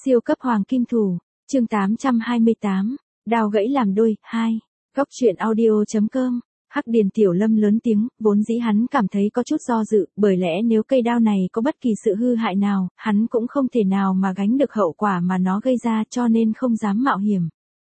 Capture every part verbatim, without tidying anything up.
Siêu cấp hoàng kim thủ, chương tám trăm hai mươi tám, đao gãy làm đôi, hai. Góc truyện audio.com, Hắc Điền Tiểu Lâm lớn tiếng, vốn dĩ hắn cảm thấy có chút do dự, bởi lẽ nếu cây đao này có bất kỳ sự hư hại nào, hắn cũng không thể nào mà gánh được hậu quả mà nó gây ra, cho nên không dám mạo hiểm.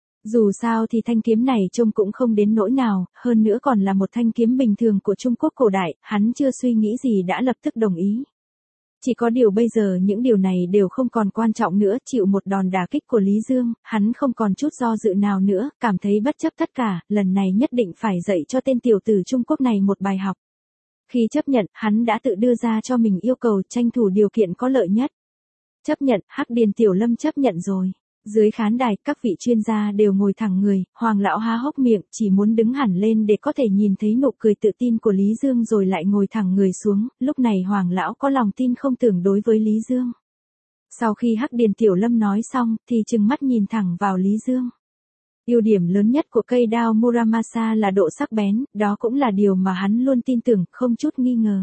Dù sao thì thanh kiếm này trông cũng không đến nỗi nào, hơn nữa còn là một thanh kiếm bình thường của Trung Quốc cổ đại, hắn chưa suy nghĩ gì đã lập tức đồng ý. Chỉ có điều bây giờ những điều này đều không còn quan trọng nữa, chịu một đòn đả kích của Lý Dương, hắn không còn chút do dự nào nữa, cảm thấy bất chấp tất cả, lần này nhất định phải dạy cho tên tiểu tử Trung Quốc này một bài học. Khi chấp nhận, hắn đã tự đưa ra cho mình yêu cầu tranh thủ điều kiện có lợi nhất. Chấp nhận, Hắc Điền Tiểu Lâm chấp nhận rồi. Dưới khán đài, các vị chuyên gia đều ngồi thẳng người, Hoàng lão há hốc miệng, chỉ muốn đứng hẳn lên để có thể nhìn thấy nụ cười tự tin của Lý Dương rồi lại ngồi thẳng người xuống, lúc này Hoàng lão có lòng tin không tưởng đối với Lý Dương. Sau khi Hắc Điền Tiểu Lâm nói xong, thì trừng mắt nhìn thẳng vào Lý Dương. Ưu điểm lớn nhất của cây đao Muramasa là độ sắc bén, đó cũng là điều mà hắn luôn tin tưởng, không chút nghi ngờ.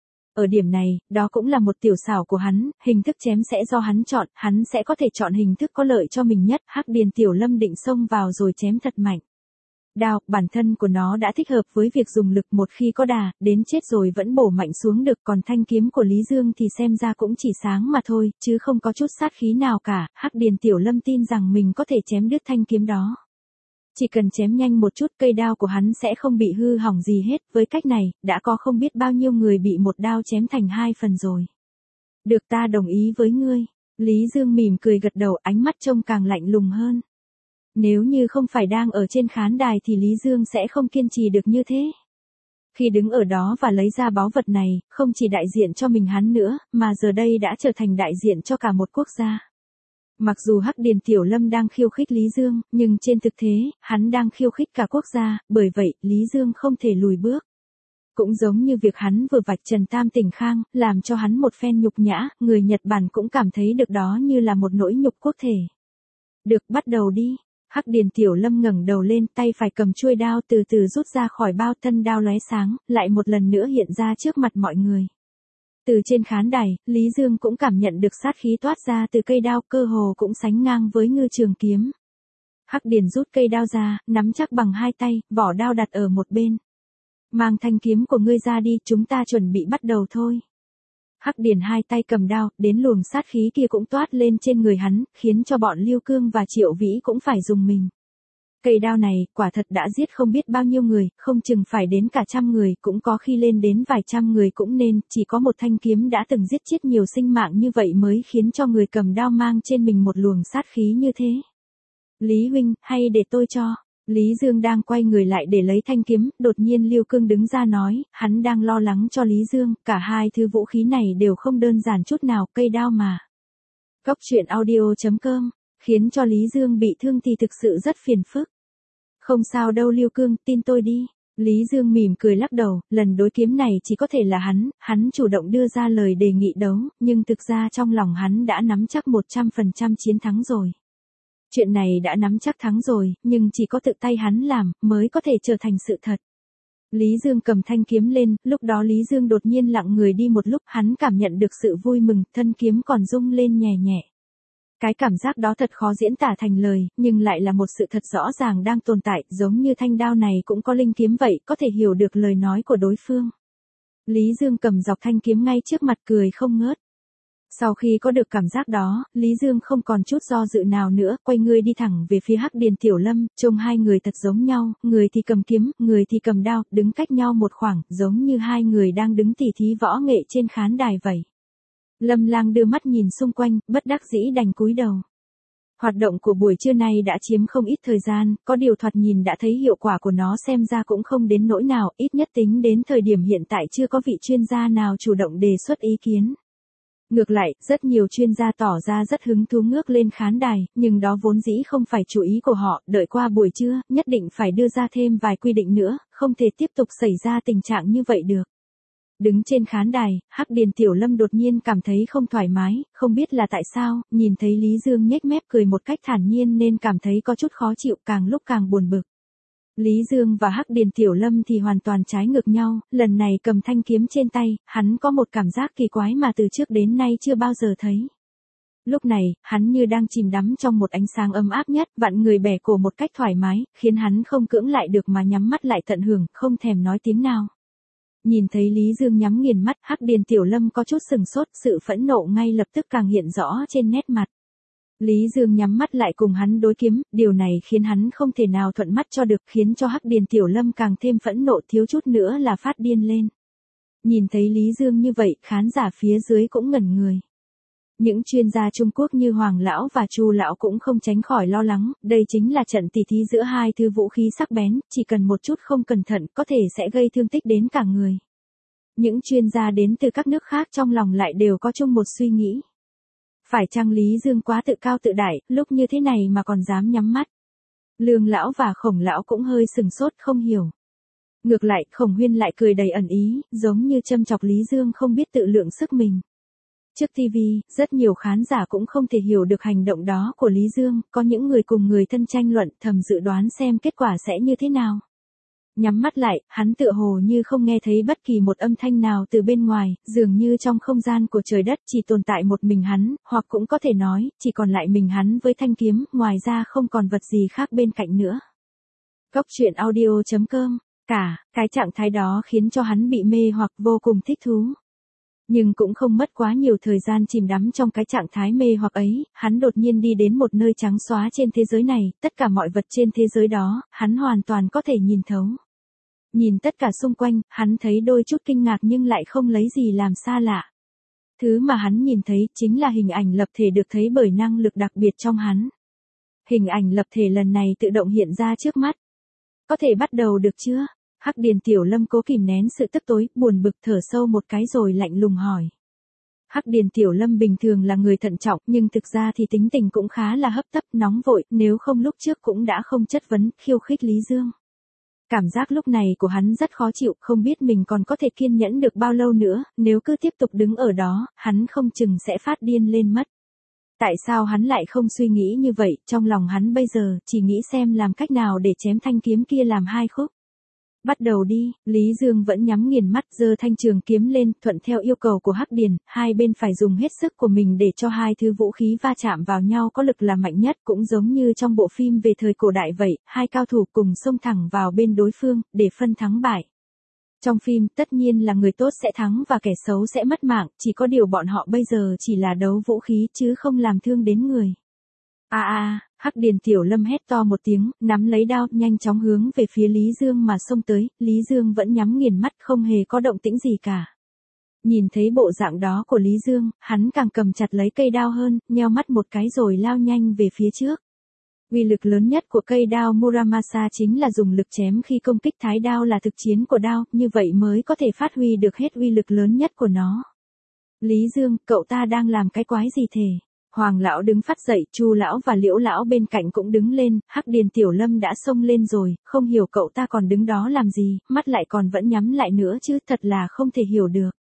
Ở điểm này, đó cũng là một tiểu xảo của hắn, hình thức chém sẽ do hắn chọn, hắn sẽ có thể chọn hình thức có lợi cho mình nhất. Hắc Điền Tiểu Lâm định xông vào rồi chém thật mạnh. Đao, bản thân của nó đã thích hợp với việc dùng lực, một khi có đà, đến chết rồi vẫn bổ mạnh xuống được, còn thanh kiếm của Lý Dương thì xem ra cũng chỉ sáng mà thôi, chứ không có chút sát khí nào cả. Hắc Điền Tiểu Lâm tin rằng mình có thể chém đứt thanh kiếm đó. Chỉ cần chém nhanh một chút, cây đao của hắn sẽ không bị hư hỏng gì hết, với cách này, đã có không biết bao nhiêu người bị một đao chém thành hai phần rồi. Được, ta đồng ý với ngươi. Lý Dương mỉm cười gật đầu, ánh mắt trông càng lạnh lùng hơn. Nếu như không phải đang ở trên khán đài thì Lý Dương sẽ không kiên trì được như thế. Khi đứng ở đó và lấy ra báu vật này, không chỉ đại diện cho mình hắn nữa, mà giờ đây đã trở thành đại diện cho cả một quốc gia. Mặc dù Hắc Điền Tiểu Lâm đang khiêu khích Lý Dương, nhưng trên thực thế, hắn đang khiêu khích cả quốc gia, bởi vậy, Lý Dương không thể lùi bước. Cũng giống như việc hắn vừa vạch trần Tam Tỉnh Khang, làm cho hắn một phen nhục nhã, người Nhật Bản cũng cảm thấy được đó như là một nỗi nhục quốc thể. Được, bắt đầu đi. Hắc Điền Tiểu Lâm ngẩng đầu lên, tay phải cầm chuôi đao từ từ rút ra khỏi bao, thân đao lóe sáng, lại một lần nữa hiện ra trước mặt mọi người. Từ trên khán đài, Lý Dương cũng cảm nhận được sát khí toát ra từ cây đao, cơ hồ cũng sánh ngang với ngư trường kiếm. Hắc Điền rút cây đao ra, nắm chắc bằng hai tay, vỏ đao đặt ở một bên. Mang thanh kiếm của ngươi ra đi, chúng ta chuẩn bị bắt đầu thôi. Hắc Điền hai tay cầm đao, đến luồng sát khí kia cũng toát lên trên người hắn, khiến cho bọn Lưu Cương và Triệu Vĩ cũng phải dùng mình. Cây đao này, quả thật đã giết không biết bao nhiêu người, không chừng phải đến cả trăm người, cũng có khi lên đến vài trăm người cũng nên, chỉ có một thanh kiếm đã từng giết chết nhiều sinh mạng như vậy mới khiến cho người cầm đao mang trên mình một luồng sát khí như thế. Lý huynh, hay để tôi cho. Lý Dương đang quay người lại để lấy thanh kiếm, đột nhiên Lưu Cương đứng ra nói, hắn đang lo lắng cho Lý Dương, cả hai thứ vũ khí này đều không đơn giản chút nào, cây đao mà. Góc truyện audio.com, khiến cho Lý Dương bị thương thì thực sự rất phiền phức. Không sao đâu Lưu Cương, tin tôi đi. Lý Dương mỉm cười lắc đầu, lần đối kiếm này chỉ có thể là hắn, hắn chủ động đưa ra lời đề nghị đấu, nhưng thực ra trong lòng hắn đã nắm chắc một trăm phần trăm chiến thắng rồi. Chuyện này đã nắm chắc thắng rồi, nhưng chỉ có tự tay hắn làm, mới có thể trở thành sự thật. Lý Dương cầm thanh kiếm lên, lúc đó Lý Dương đột nhiên lặng người đi một lúc, hắn cảm nhận được sự vui mừng, thân kiếm còn rung lên nhẹ nhẹ. Cái cảm giác đó thật khó diễn tả thành lời, nhưng lại là một sự thật rõ ràng đang tồn tại, giống như thanh đao này cũng có linh kiếm vậy, có thể hiểu được lời nói của đối phương. Lý Dương cầm dọc thanh kiếm ngay trước mặt cười không ngớt. Sau khi có được cảm giác đó, Lý Dương không còn chút do dự nào nữa, quay người đi thẳng về phía Hắc Điền Tiểu Lâm, trông hai người thật giống nhau, người thì cầm kiếm, người thì cầm đao, đứng cách nhau một khoảng, giống như hai người đang đứng tỉ thí võ nghệ trên khán đài vậy. Lâm Lang đưa mắt nhìn xung quanh, bất đắc dĩ đành cúi đầu. Hoạt động của buổi trưa này đã chiếm không ít thời gian, có điều thoạt nhìn đã thấy hiệu quả của nó xem ra cũng không đến nỗi nào, ít nhất tính đến thời điểm hiện tại chưa có vị chuyên gia nào chủ động đề xuất ý kiến. Ngược lại, rất nhiều chuyên gia tỏ ra rất hứng thú ngước lên khán đài, nhưng đó vốn dĩ không phải chủ ý của họ, đợi qua buổi trưa, nhất định phải đưa ra thêm vài quy định nữa, không thể tiếp tục xảy ra tình trạng như vậy được. Đứng trên khán đài, Hắc Điền Tiểu Lâm đột nhiên cảm thấy không thoải mái, không biết là tại sao, nhìn thấy Lý Dương nhếch mép cười một cách thản nhiên nên cảm thấy có chút khó chịu, càng lúc càng buồn bực. Lý Dương và Hắc Điền Tiểu Lâm thì hoàn toàn trái ngược nhau, lần này cầm thanh kiếm trên tay, hắn có một cảm giác kỳ quái mà từ trước đến nay chưa bao giờ thấy. Lúc này, hắn như đang chìm đắm trong một ánh sáng ấm áp nhất, vặn người bẻ cổ một cách thoải mái, khiến hắn không cưỡng lại được mà nhắm mắt lại tận hưởng, không thèm nói tiếng nào. Nhìn thấy Lý Dương nhắm nghiền mắt, Hắc Điền Tiểu Lâm có chút sừng sốt, sự phẫn nộ ngay lập tức càng hiện rõ trên nét mặt. Lý Dương nhắm mắt lại cùng hắn đối kiếm, điều này khiến hắn không thể nào thuận mắt cho được, khiến cho Hắc Điền Tiểu Lâm càng thêm phẫn nộ, thiếu chút nữa là phát điên lên. Nhìn thấy Lý Dương như vậy, khán giả phía dưới cũng ngẩn người. Những chuyên gia Trung Quốc như Hoàng Lão và Chu Lão cũng không tránh khỏi lo lắng, đây chính là trận tỉ thí giữa hai thứ vũ khí sắc bén, chỉ cần một chút không cẩn thận có thể sẽ gây thương tích đến cả người. Những chuyên gia đến từ các nước khác trong lòng lại đều có chung một suy nghĩ. Phải chăng Lý Dương quá tự cao tự đại, lúc như thế này mà còn dám nhắm mắt? Lương Lão và Khổng Lão cũng hơi sừng sốt không hiểu. Ngược lại, Khổng Huyên lại cười đầy ẩn ý, giống như châm chọc Lý Dương không biết tự lượng sức mình. Trước ti vi, rất nhiều khán giả cũng không thể hiểu được hành động đó của Lý Dương, có những người cùng người thân tranh luận thầm dự đoán xem kết quả sẽ như thế nào. Nhắm mắt lại, hắn tựa hồ như không nghe thấy bất kỳ một âm thanh nào từ bên ngoài, dường như trong không gian của trời đất chỉ tồn tại một mình hắn, hoặc cũng có thể nói, chỉ còn lại mình hắn với thanh kiếm, ngoài ra không còn vật gì khác bên cạnh nữa. Góc truyện audio chấm com, cả, cái trạng thái đó khiến cho hắn bị mê hoặc vô cùng thích thú. Nhưng cũng không mất quá nhiều thời gian chìm đắm trong cái trạng thái mê hoặc ấy, hắn đột nhiên đi đến một nơi trắng xóa trên thế giới này, tất cả mọi vật trên thế giới đó, hắn hoàn toàn có thể nhìn thấu. Nhìn tất cả xung quanh, hắn thấy đôi chút kinh ngạc nhưng lại không lấy gì làm xa lạ. Thứ mà hắn nhìn thấy chính là hình ảnh lập thể được thấy bởi năng lực đặc biệt trong hắn. Hình ảnh lập thể lần này tự động hiện ra trước mắt. Có thể bắt đầu được chưa? Hắc Điền Tiểu Lâm cố kìm nén sự tức tối, buồn bực thở sâu một cái rồi lạnh lùng hỏi. Hắc Điền Tiểu Lâm bình thường là người thận trọng, nhưng thực ra thì tính tình cũng khá là hấp tấp, nóng vội, nếu không lúc trước cũng đã không chất vấn, khiêu khích Lý Dương. Cảm giác lúc này của hắn rất khó chịu, không biết mình còn có thể kiên nhẫn được bao lâu nữa, nếu cứ tiếp tục đứng ở đó, hắn không chừng sẽ phát điên lên mất. Tại sao hắn lại không suy nghĩ như vậy, trong lòng hắn bây giờ chỉ nghĩ xem làm cách nào để chém thanh kiếm kia làm hai khúc. Bắt đầu đi, Lý Dương vẫn nhắm nghiền mắt giơ thanh trường kiếm lên, thuận theo yêu cầu của Hắc Điền, hai bên phải dùng hết sức của mình để cho hai thứ vũ khí va chạm vào nhau có lực là mạnh nhất, cũng giống như trong bộ phim về thời cổ đại vậy, hai cao thủ cùng xông thẳng vào bên đối phương, để phân thắng bại. Trong phim, tất nhiên là người tốt sẽ thắng và kẻ xấu sẽ mất mạng, chỉ có điều bọn họ bây giờ chỉ là đấu vũ khí chứ không làm thương đến người. A a, Hắc Điền Tiểu Lâm hét to một tiếng, nắm lấy đao, nhanh chóng hướng về phía Lý Dương mà xông tới, Lý Dương vẫn nhắm nghiền mắt không hề có động tĩnh gì cả. Nhìn thấy bộ dạng đó của Lý Dương, hắn càng cầm chặt lấy cây đao hơn, nheo mắt một cái rồi lao nhanh về phía trước. Uy lực lớn nhất của cây đao Muramasa chính là dùng lực chém khi công kích thái đao là thực chiến của đao, như vậy mới có thể phát huy được hết uy lực lớn nhất của nó. Lý Dương, cậu ta đang làm cái quái gì thế? Hoàng Lão đứng phát dậy, Chu Lão và Liễu Lão bên cạnh cũng đứng lên, Hắc Điền Tiểu Lâm đã xông lên rồi, không hiểu cậu ta còn đứng đó làm gì, mắt lại còn vẫn nhắm lại nữa chứ, thật là không thể hiểu được.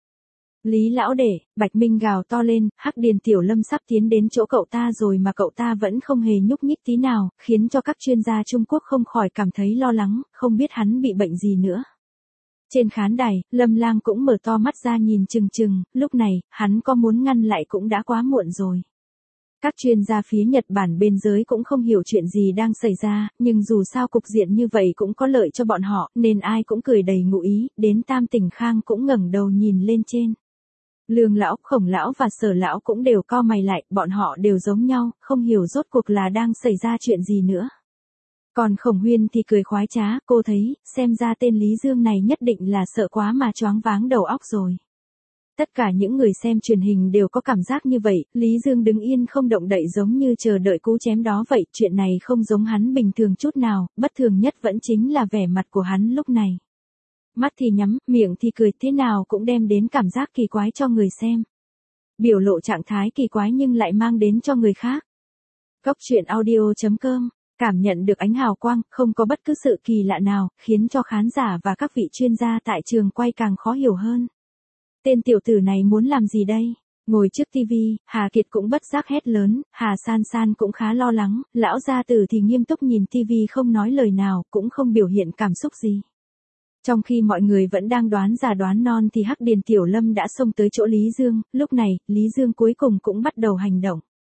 Lý Lão để, Bạch Minh gào to lên, Hắc Điền Tiểu Lâm sắp tiến đến chỗ cậu ta rồi mà cậu ta vẫn không hề nhúc nhích tí nào, khiến cho các chuyên gia Trung Quốc không khỏi cảm thấy lo lắng, không biết hắn bị bệnh gì nữa. Trên khán đài, Lâm Lang cũng mở to mắt ra nhìn chừng chừng, lúc này, hắn có muốn ngăn lại cũng đã quá muộn rồi. Các chuyên gia phía Nhật Bản bên dưới cũng không hiểu chuyện gì đang xảy ra, nhưng dù sao cục diện như vậy cũng có lợi cho bọn họ, nên ai cũng cười đầy ngụ ý, đến Tam Tỉnh Khang cũng ngẩng đầu nhìn lên trên. Lương Lão, Khổng Lão và Sở Lão cũng đều cau mày lại, bọn họ đều giống nhau, không hiểu rốt cuộc là đang xảy ra chuyện gì nữa. Còn Khổng Huyên thì cười khoái trá, cô thấy, xem ra tên Lý Dương này nhất định là sợ quá mà choáng váng đầu óc rồi. Tất cả những người xem truyền hình đều có cảm giác như vậy, Lý Dương đứng yên không động đậy giống như chờ đợi cú chém đó vậy, chuyện này không giống hắn bình thường chút nào, bất thường nhất vẫn chính là vẻ mặt của hắn lúc này. Mắt thì nhắm, miệng thì cười, thế nào cũng đem đến cảm giác kỳ quái cho người xem. Biểu lộ trạng thái kỳ quái nhưng lại mang đến cho người khác. Góc truyện audio chấm com, cảm nhận được ánh hào quang, không có bất cứ sự kỳ lạ nào, khiến cho khán giả và các vị chuyên gia tại trường quay càng khó hiểu hơn. Tên tiểu tử này muốn làm gì đây? Ngồi trước tivi, Hà Kiệt cũng bất giác hét lớn, Hà San San cũng khá lo lắng, lão gia tử thì nghiêm túc nhìn tivi không nói lời nào, cũng không biểu hiện cảm xúc gì. Trong khi mọi người vẫn đang đoán già đoán non thì Hắc Điền Tiểu Lâm đã xông tới chỗ Lý Dương, lúc này, Lý Dương cuối cùng cũng bắt đầu hành động.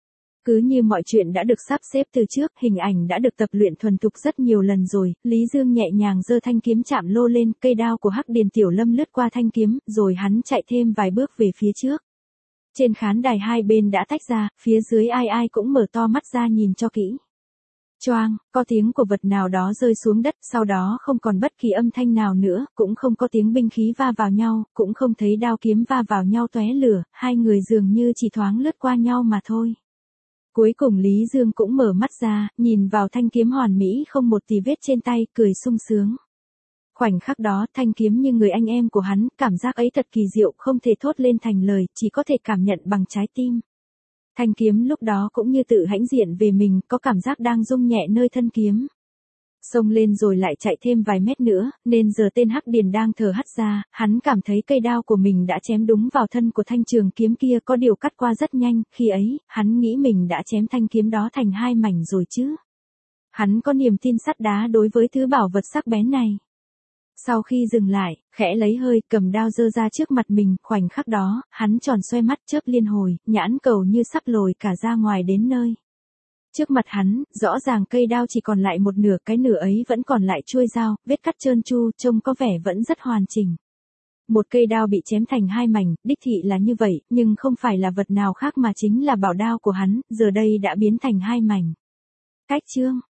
Cứ như mọi chuyện đã được sắp xếp từ trước, hình ảnh đã được tập luyện thuần thục rất nhiều lần rồi, Lý Dương nhẹ nhàng giơ thanh kiếm chạm lô lên, cây đao của Hắc Điền Tiểu Lâm lướt qua thanh kiếm, rồi hắn chạy thêm vài bước về phía trước. Trên khán đài hai bên đã tách ra, phía dưới ai ai cũng mở to mắt ra nhìn cho kỹ. Choang, có tiếng của vật nào đó rơi xuống đất, sau đó không còn bất kỳ âm thanh nào nữa, cũng không có tiếng binh khí va vào nhau, cũng không thấy đao kiếm va vào nhau tóe lửa, hai người dường như chỉ thoáng lướt qua nhau mà thôi. Cuối cùng Lý Dương cũng mở mắt ra, nhìn vào thanh kiếm hoàn mỹ không một tì vết trên tay, cười sung sướng. Khoảnh khắc đó, thanh kiếm như người anh em của hắn, cảm giác ấy thật kỳ diệu, không thể thốt lên thành lời, chỉ có thể cảm nhận bằng trái tim. Thanh kiếm lúc đó cũng như tự hãnh diện về mình, có cảm giác đang rung nhẹ nơi thân kiếm. Xông lên rồi lại chạy thêm vài mét nữa, nên giờ tên Hắc Điền đang thở hắt ra, hắn cảm thấy cây đao của mình đã chém đúng vào thân của thanh trường kiếm kia, có điều cắt qua rất nhanh, khi ấy, hắn nghĩ mình đã chém thanh kiếm đó thành hai mảnh rồi chứ. Hắn có niềm tin sắt đá đối với thứ bảo vật sắc bén này. Sau khi dừng lại, khẽ lấy hơi, cầm đao giơ ra trước mặt mình, khoảnh khắc đó, hắn tròn xoe mắt chớp liên hồi, nhãn cầu như sắp lồi cả ra ngoài đến nơi. Trước mặt hắn, rõ ràng cây đao chỉ còn lại một nửa, cái nửa ấy vẫn còn lại chuôi dao, vết cắt trơn tru, trông có vẻ vẫn rất hoàn chỉnh. Một cây đao bị chém thành hai mảnh, đích thị là như vậy, nhưng không phải là vật nào khác mà chính là bảo đao của hắn, giờ đây đã biến thành hai mảnh. Cách chương